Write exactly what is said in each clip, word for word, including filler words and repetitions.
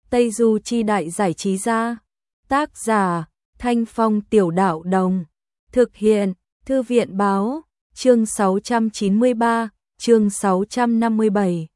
Tây Du Chi Đại Giải Trí Gia. Tác giả, Thanh Phong Tiểu Đạo Đồng. Thực hiện, Thư viện Báo. Chương sáu trăm chín mươi ba, chương sáu trăm năm mươi bảy.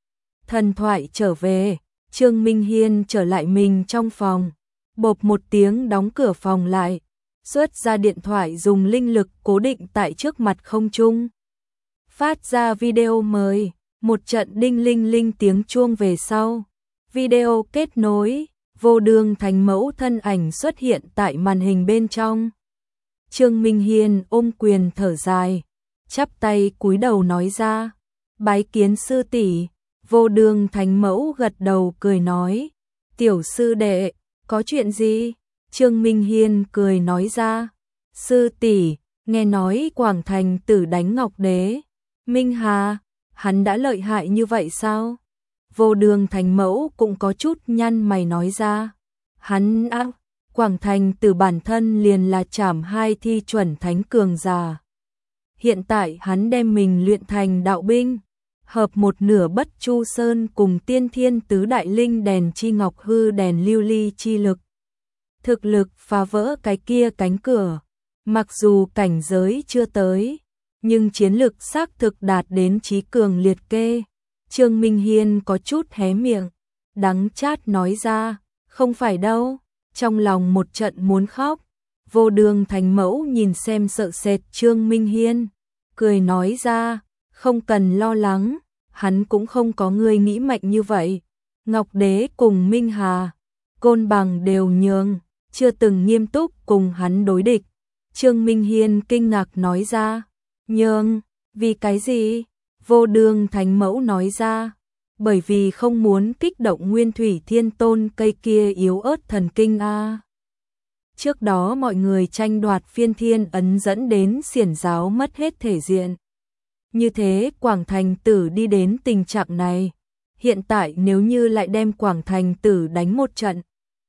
Thần thoại trở về, Trương Minh Hiên trở lại mình trong phòng. Bộp một tiếng đóng cửa phòng lại, xuất ra điện thoại dùng linh lực cố định tại trước mặt không trung. Phát ra video mời, một trận đinh linh linh tiếng chuông về sau. Video kết nối, Vô Đường Thánh Mẫu thân ảnh xuất hiện tại màn hình bên trong. Trương Minh Hiên ôm quyền thở dài, chắp tay cúi đầu nói ra, bái kiến sư tỷ. Vô Đường Thánh Mẫu gật đầu cười nói, tiểu sư đệ, có chuyện gì? Trương Minh Hiên cười nói ra, sư tỷ, nghe nói Quảng Thành Tử đánh Ngọc Đế. Minh Hà, hắn đã lợi hại như vậy sao? Vô Đường Thánh Mẫu cũng có chút nhăn mày nói ra, hắn á, Quảng Thành Tử bản thân liền là trảm hai thi chuẩn thánh cường giả. Hiện tại hắn đem mình luyện thành đạo binh, hợp một nửa Bất Chu Sơn cùng Tiên Thiên Tứ Đại Linh đèn chi ngọc hư đèn lưu ly chi lực. Thực lực phá vỡ cái kia cánh cửa, mặc dù cảnh giới chưa tới, nhưng chiến lực xác thực đạt đến chí cường liệt kê. Trương Minh Hiên có chút hé miệng, đắng chát nói ra, không phải đâu, trong lòng một trận muốn khóc. Vô Đường Thánh Mẫu nhìn xem sợ sệt Trương Minh Hiên, cười nói ra, không cần lo lắng, hắn cũng không có người nghĩ mạnh như vậy. Ngọc Đế cùng Minh Hà, Côn Bằng đều nhường, chưa từng nghiêm túc cùng hắn đối địch. Trương Minh Hiên kinh ngạc nói ra, nhường, vì cái gì? Vô Đường Thánh Mẫu nói ra, bởi vì không muốn kích động Nguyên Thủy Thiên Tôn cây kia yếu ớt thần kinh a. Trước đó mọi người tranh đoạt phiên thiên ấn dẫn đến xiển giáo mất hết thể diện. Như thế Quảng Thành Tử đi đến tình trạng này, hiện tại nếu như lại đem Quảng Thành Tử đánh một trận,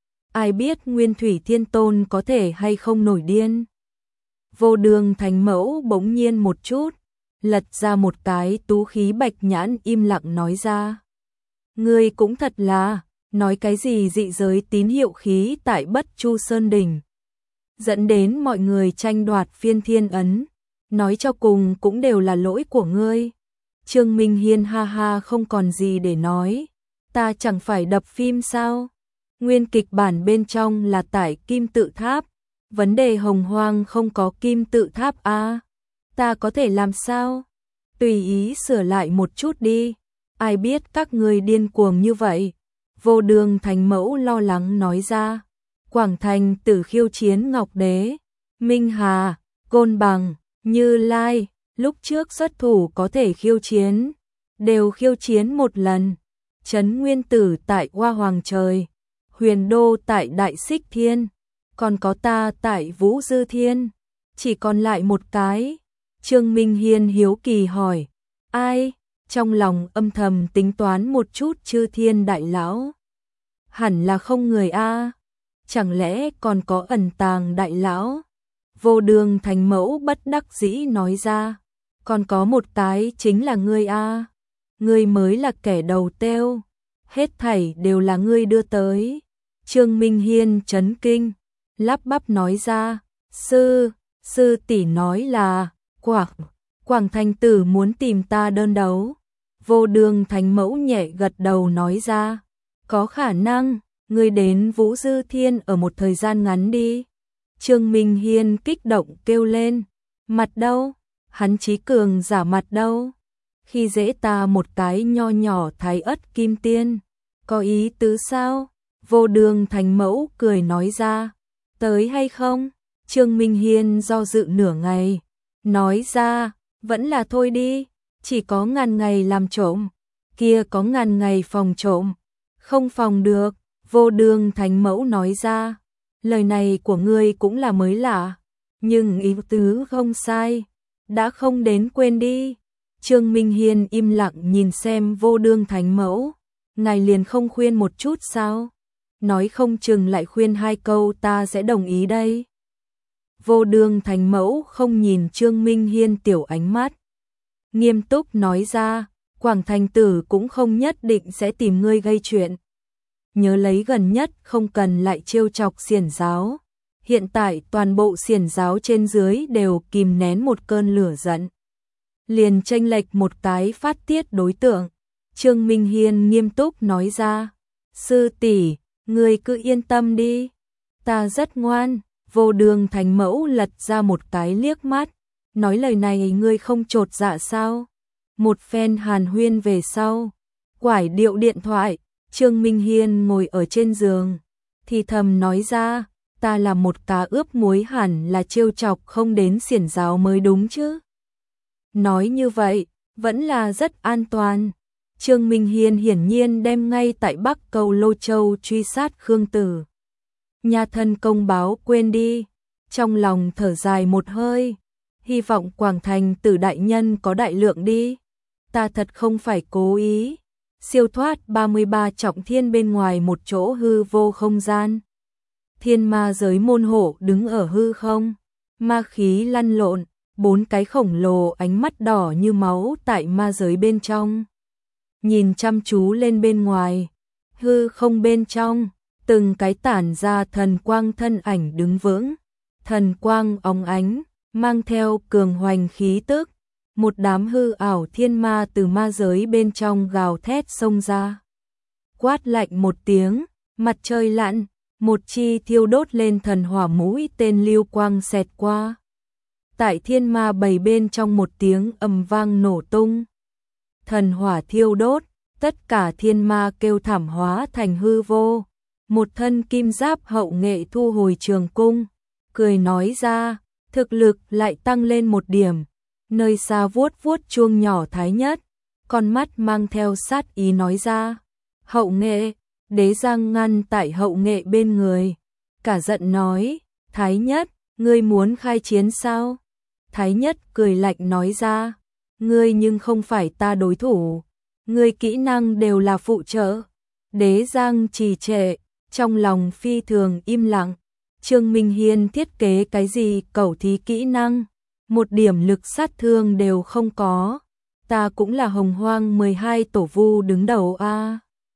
ai biết Nguyên Thủy Thiên Tôn có thể hay không nổi điên. Vô Đường Thánh Mẫu bỗng nhiên một chút, lật ra một cái tú khí bạch nhãn im lặng nói ra. Ngươi cũng thật là, nói cái gì dị giới tín hiệu khí tại Bất Chu Sơn Đỉnh, dẫn đến mọi người tranh đoạt phiên thiên ấn, nói cho cùng cũng đều là lỗi của ngươi. Trương Minh Hiên ha ha không còn gì để nói, ta chẳng phải đập phim sao? Nguyên kịch bản bên trong là tại Kim Tự Tháp, vấn đề Hồng Hoang không có Kim Tự Tháp a, à, ta có thể làm sao? Tùy ý sửa lại một chút đi, ai biết các ngươi điên cuồng như vậy. Vô Đường Thánh Mẫu lo lắng nói ra, Quảng Thành Tử khiêu chiến Ngọc Đế, Minh Hà, Côn Bằng, Như Lai, lúc trước xuất thủ có thể khiêu chiến, đều khiêu chiến một lần. Trấn Nguyên Tử tại Hoa Hoàng Trời, Huyền Đô tại Đại Xích Thiên, còn có ta tại Vũ Dư Thiên, chỉ còn lại một cái. Trương Minh Hiên hiếu kỳ hỏi, ai? Trong lòng âm thầm tính toán một chút Chư Thiên Đại Lão, hẳn là không người a, chẳng lẽ còn có ẩn tàng đại lão? Vô Đường Thánh Mẫu bất đắc dĩ nói ra, còn có một cái chính là ngươi a, ngươi mới là kẻ đầu têu, hết thảy đều là ngươi đưa tới. Trương Minh Hiên chấn kinh, lắp bắp nói ra, sư, sư tỷ nói là, Quảng, Quảng Thành Tử muốn tìm ta đơn đấu. Vô Đường Thánh Mẫu nhẹ gật đầu nói ra, có khả năng, ngươi đến Vũ Dư Thiên ở một thời gian ngắn đi. Trương Minh Hiên kích động kêu lên, mặt đâu, hắn chí cường giả mặt đâu, khi dễ ta một cái nho nhỏ Thái Ất Kim Tiên, có ý tứ sao? Vô Đường Thánh Mẫu cười nói ra, tới hay không? Trương Minh Hiên do dự nửa ngày, nói ra, vẫn là thôi đi, chỉ có ngàn ngày làm trộm, kia có ngàn ngày phòng trộm, không phòng được. Vô Đường Thánh Mẫu nói ra, lời này của ngươi cũng là mới lạ, nhưng ý tứ không sai, đã không đến quên đi. Trương Minh Hiên im lặng nhìn xem Vô Đường Thánh Mẫu, ngài liền không khuyên một chút sao? Nói không chừng lại khuyên hai câu ta sẽ đồng ý đây. Vô Đường Thánh Mẫu không nhìn Trương Minh Hiên tiểu ánh mắt, nghiêm túc nói ra, Quảng Thành Tử cũng không nhất định sẽ tìm ngươi gây chuyện. nhớ lấy gần nhất không cần lại trêu chọc xiển giáo. Hiện tại toàn bộ xiển giáo trên dưới đều kìm nén một cơn lửa giận. Liền chênh lệch một cái phát tiết đối tượng. Trương Minh Hiên nghiêm túc nói ra, sư tỷ, ngươi cứ yên tâm đi, ta rất ngoan. Vô Đường Thánh Mẫu lật ra một cái liếc mắt, nói lời này ngươi không chột dạ sao? Một phen hàn huyên về sau, quải điệu điện thoại, Trương Minh Hiên ngồi ở trên giường, thì thầm nói ra, ta là một cá ướp muối hẳn là trêu chọc không đến xiển giáo mới đúng chứ. Nói như vậy, vẫn là rất an toàn. Trương Minh Hiên hiển nhiên đem ngay tại Bắc Câu Lô Châu truy sát Khương Tử Nha thân công báo quên đi, trong lòng thở dài một hơi, hy vọng Quảng Thành Tử đại nhân có đại lượng đi, ta thật không phải cố ý. Siêu thoát ba mươi ba trọng thiên bên ngoài một chỗ hư vô không gian. Thiên ma giới môn hộ đứng ở hư không, ma khí lăn lộn, bốn cái khổng lồ ánh mắt đỏ như máu tại ma giới bên trong. Nhìn chăm chú lên bên ngoài, hư không bên trong, từng cái tản ra thần quang thân ảnh đứng vững, thần quang óng ánh, mang theo cường hoành khí tức, một đám hư ảo thiên ma từ ma giới bên trong gào thét xông ra. Quát lạnh một tiếng, mặt trời lặn, một chi thiêu đốt lên thần hỏa mũi tên lưu quang xẹt qua. Tại thiên ma bầy bên trong một tiếng ầm vang nổ tung. Thần hỏa thiêu đốt, tất cả thiên ma kêu thảm hóa thành hư vô. Một thân kim giáp hậu nghệ thu hồi trường cung, cười nói ra, thực lực lại tăng lên một điểm. Nơi xa vuốt vuốt chuông nhỏ Thái Nhất, con mắt mang theo sát ý nói ra, hậu nghệ, đế giang ngăn tại hậu nghệ bên người, cả giận nói, Thái Nhất, ngươi muốn khai chiến sao? Thái Nhất cười lạnh nói ra, ngươi nhưng không phải ta đối thủ, ngươi kỹ năng đều là phụ trợ. Đế giang trì trệ, trong lòng phi thường im lặng. Trương Minh Hiên thiết kế cái gì cẩu thí kỹ năng, một điểm lực sát thương đều không có. Ta cũng là hồng hoang mười hai tổ vu đứng đầu a.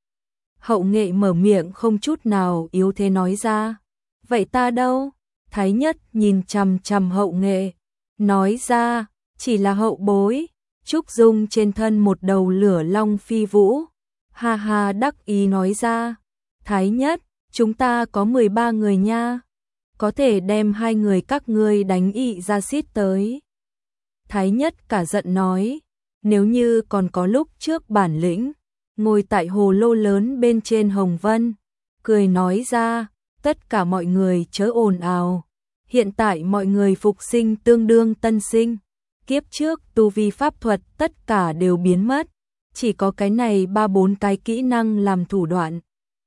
Hậu nghệ mở miệng không chút nào yếu thế nói ra. Vậy ta đâu? Thái Nhất nhìn chằm chằm hậu nghệ, nói ra, chỉ là hậu bối. Trúc Dung trên thân một đầu lửa long phi vũ, ha ha đắc ý nói ra, Thái Nhất, chúng ta có mười ba người nha, có thể đem hai người các ngươi đánh ị ra xít tới. Thái Nhất cả giận nói, nếu như còn có lúc trước bản lĩnh, ngồi tại hồ lô lớn bên trên Hồng Vân, cười nói ra, tất cả mọi người chớ ồn ào, hiện tại mọi người phục sinh tương đương tân sinh. Kiếp trước tu vi pháp thuật tất cả đều biến mất, chỉ có cái này ba bốn cái kỹ năng làm thủ đoạn.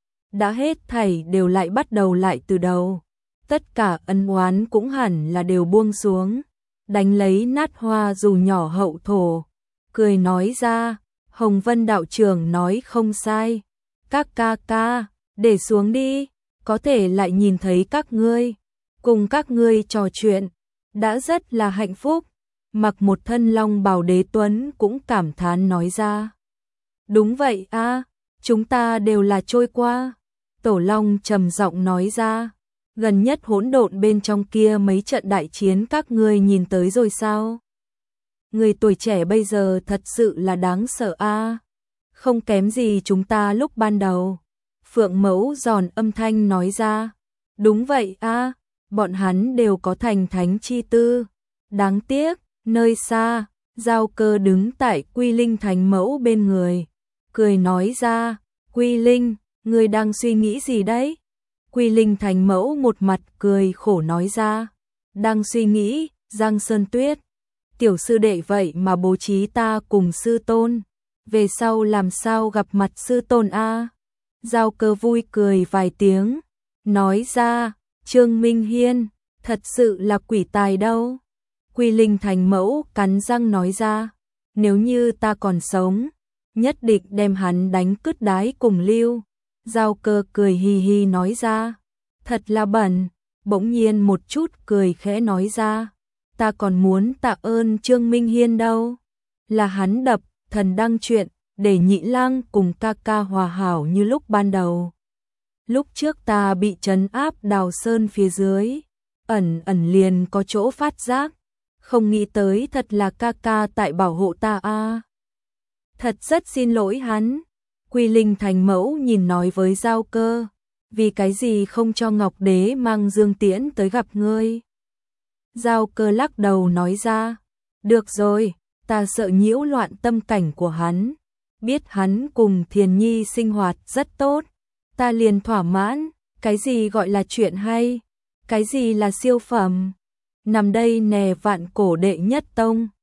Đã hết thảy đều lại bắt đầu lại từ đầu, tất cả ân oán cũng hẳn là đều buông xuống, đánh lấy nát hoa dù nhỏ hậu thổ, cười nói ra, Hồng Vân đạo trưởng nói không sai, các ca ca, để xuống đi, có thể lại nhìn thấy các ngươi, cùng các ngươi trò chuyện, đã rất là hạnh phúc. Mặc một thân long bào Đế Tuấn cũng cảm thán nói ra. Đúng vậy a, chúng ta đều là trôi qua. Tổ Long trầm giọng nói ra. Gần nhất hỗn độn bên trong kia mấy trận đại chiến các ngươi nhìn tới rồi sao? Người tuổi trẻ bây giờ thật sự là đáng sợ a, không kém gì chúng ta lúc ban đầu. Phượng Mẫu giòn âm thanh nói ra. Đúng vậy a, bọn hắn đều có thành thánh chi tư. Đáng tiếc. Nơi xa, Giao Cơ đứng tại Quy Linh Thánh Mẫu bên người, cười nói ra, Quy Linh, ngươi đang suy nghĩ gì đấy? Quy Linh Thánh Mẫu một mặt cười khổ nói ra, đang suy nghĩ, Giang Sơn Tuyết, tiểu sư đệ vậy mà bố trí ta cùng sư tôn, về sau làm sao gặp mặt sư tôn a? Giao Cơ vui cười vài tiếng, nói ra, Trương Minh Hiên, thật sự là quỷ tài đâu. Quy Linh Thánh Mẫu cắn răng nói ra, nếu như ta còn sống, nhất định đem hắn đánh cứt đái cùng lưu. Giao Cơ cười hì hì nói ra, thật là bẩn, bỗng nhiên một chút cười khẽ nói ra, ta còn muốn tạ ơn Trương Minh Hiên đâu, là hắn đập thần đăng chuyện, để Nhị Lang cùng ca ca hòa hảo như lúc ban đầu. Lúc trước ta bị trấn áp Đào Sơn phía dưới, ẩn ẩn liền có chỗ phát giác, không nghĩ tới thật là ca ca tại bảo hộ ta a. Thật rất xin lỗi hắn. Quy Linh thành mẫu nhìn nói với Giao Cơ, vì cái gì không cho Ngọc Đế mang Dương Tiễn tới gặp ngươi. Giao Cơ lắc đầu nói ra, được rồi, ta sợ nhiễu loạn tâm cảnh của hắn, biết hắn cùng Thiền Nhi sinh hoạt rất tốt, ta liền thỏa mãn. Cái gì gọi là chuyện hay, cái gì là siêu phẩm, nằm đây nè vạn cổ đệ nhất tông.